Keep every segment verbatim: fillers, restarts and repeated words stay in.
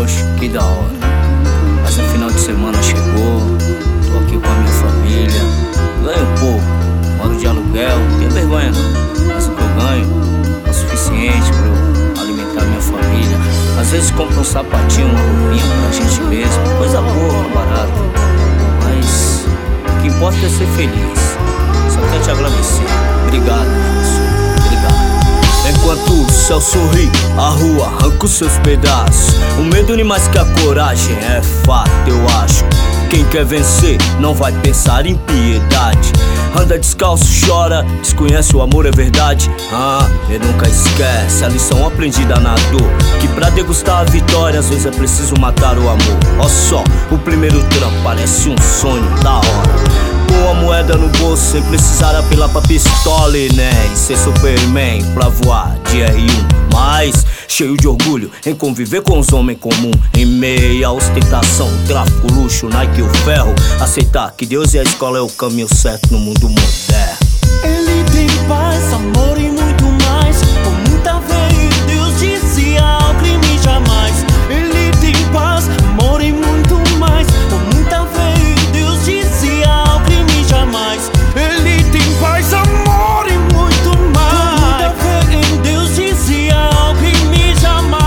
Poxa, que da hora. Mas no final de semana chegou, tô aqui com a minha família. Ganho pouco, moro de aluguel, não tenho vergonha não. Mas o que eu ganho é o suficiente pra eu alimentar minha família. Às vezes compro um sapatinho, uma roupinha pra gente mesmo, coisa boa, barata. Mas o que importa é ser feliz. Só quero te agradecer. Obrigado, Deus. Obrigado. Enquanto o céu sorri, a rua arranca os seus pedaços. O medo nem mais que a coragem, é fato, eu acho. Quem quer vencer não vai pensar em piedade. Anda descalço, chora, desconhece o amor, é verdade. Ah, e nunca esquece a lição aprendida na dor, que pra degustar a vitória às vezes é preciso matar o amor. Ó só, o primeiro trampo parece um sonho da hora. Com a moeda no bolso, sem precisar apelar pra pistola e nem ser Superman pra voar de R um. Mas cheio de orgulho em conviver com os homens comum, em meio à ostentação, tráfico, luxo, Nike o ferro. Aceitar que Deus e a escola é o caminho certo no mundo moderno. Ele tem paz, amor e muito mais. Com muita fé em Deus dizia ao crime jamais. Ele tem paz, amor e muito mais. Com muita fé em Deus dizia ao crime jamais. Ele tem paz, amor e muito mais. Com muita fé em Deus dizia ao crime jamais.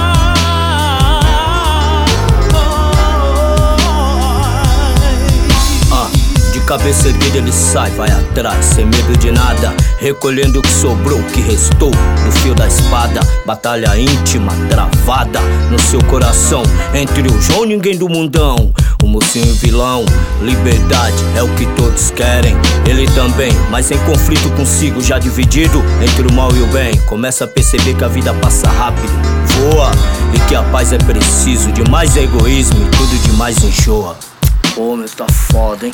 Ah, de cabeça erguida ele sai, vai atrás, sem medo de nada, recolhendo o que sobrou, o que restou no fio da espada. Batalha íntima, travada no seu coração, entre o João ninguém do mundão, o mocinho e o vilão. Liberdade é o que todos querem, ele também, mas em conflito consigo, já dividido entre o mal e o bem. Começa a perceber que a vida passa rápido, voa, e que a paz é preciso. Demais egoísmo e tudo demais enjoa. Pô, meu, tá foda, hein?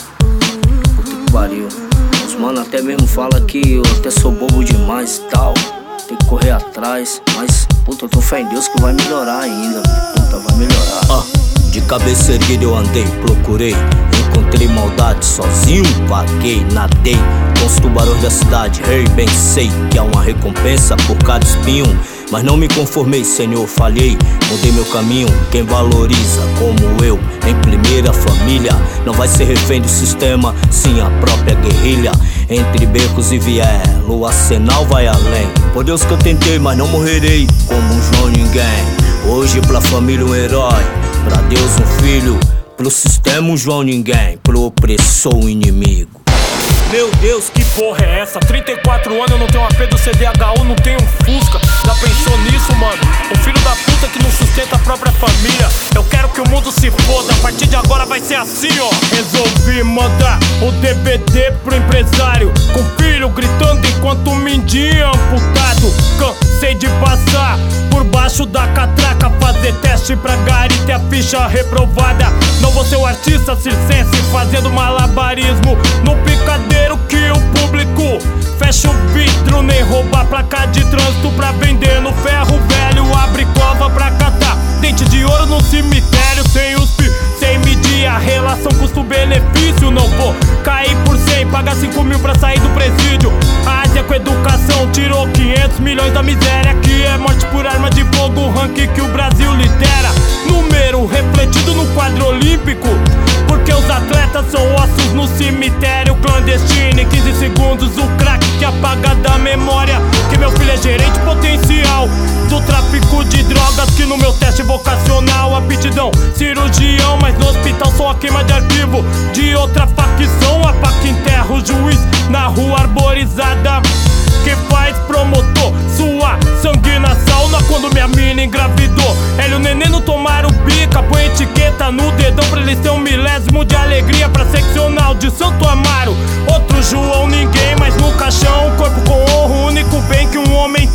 Puta que pariu. Os mano até mesmo falam que eu até sou bobo demais e tal. Tem que correr atrás, mas puta, eu tô fé em Deus que vai melhorar ainda. Puta, vai melhorar. Ah, de cabeça erguida eu andei, procurei, encontrei maldade sozinho, vaguei, nadei com os tubarões da cidade. Hey, bem sei que há uma recompensa por cada espinho, mas não me conformei, Senhor, falhei, mudei meu caminho. Quem valoriza como eu, em primeira família, não vai ser refém do sistema, sim a própria guerrilha. Entre becos e viés, o arsenal vai além. Por Deus que eu tentei, mas não morrerei como um João ninguém. Hoje pra família um herói, pra Deus um filho, pro sistema um João ninguém, pro opressor um inimigo. Meu Deus, que porra é essa? trinta e quatro anos, eu não tenho A P do C D H U, não tenho um Fusca. Já pensou nisso, mano? O filho da puta que não sustenta a própria família. Eu quero que o mundo se foda, a partir de agora vai ser assim, ó. Resolvi mandar o D V D pro empresário, com o filho gritando enquanto o mindinho é amputado. Cansei de passar por baixo da catraca, fazer teste pra gari ter a ficha reprovada. Não vou ser o artista circense fazendo malabarismo no picadeiro que o público fecha o vidro, nem roubar placa de trânsito pra vender no ferro velho. Abre cova pra catar dente de ouro no cemitério, sem os fi, sem medir a relação custo-benefício. Não vou cair por cem, pagar cinco mil pra sair do presídio. A Ásia com educação tirou quinhentos milhões da miséria, que é morte por arma de fogo, o ranking que o Brasil lidera. Número refletido no quadro olímpico, porque os atletas são ossos no cemitério clandestino. Em quinze segundos o crack que apaga da memória que meu filho é gerente potencial do tráfico de drogas, que no meu teste vocacional aptidão cirurgião, mas no hospital só a queima de arquivo de outra facção. A faca enterra o juiz na rua arborizada, que faz promotor sua sangue na sauna quando minha mina engravidou. Hélio Nenê não tomaram bica, põe etiqueta no dedão pra eles ter um milésimo de alegria pra seccional de Santo Amaro. Outro João ninguém, mas no caixão, corpo com honra, o único bem que um homem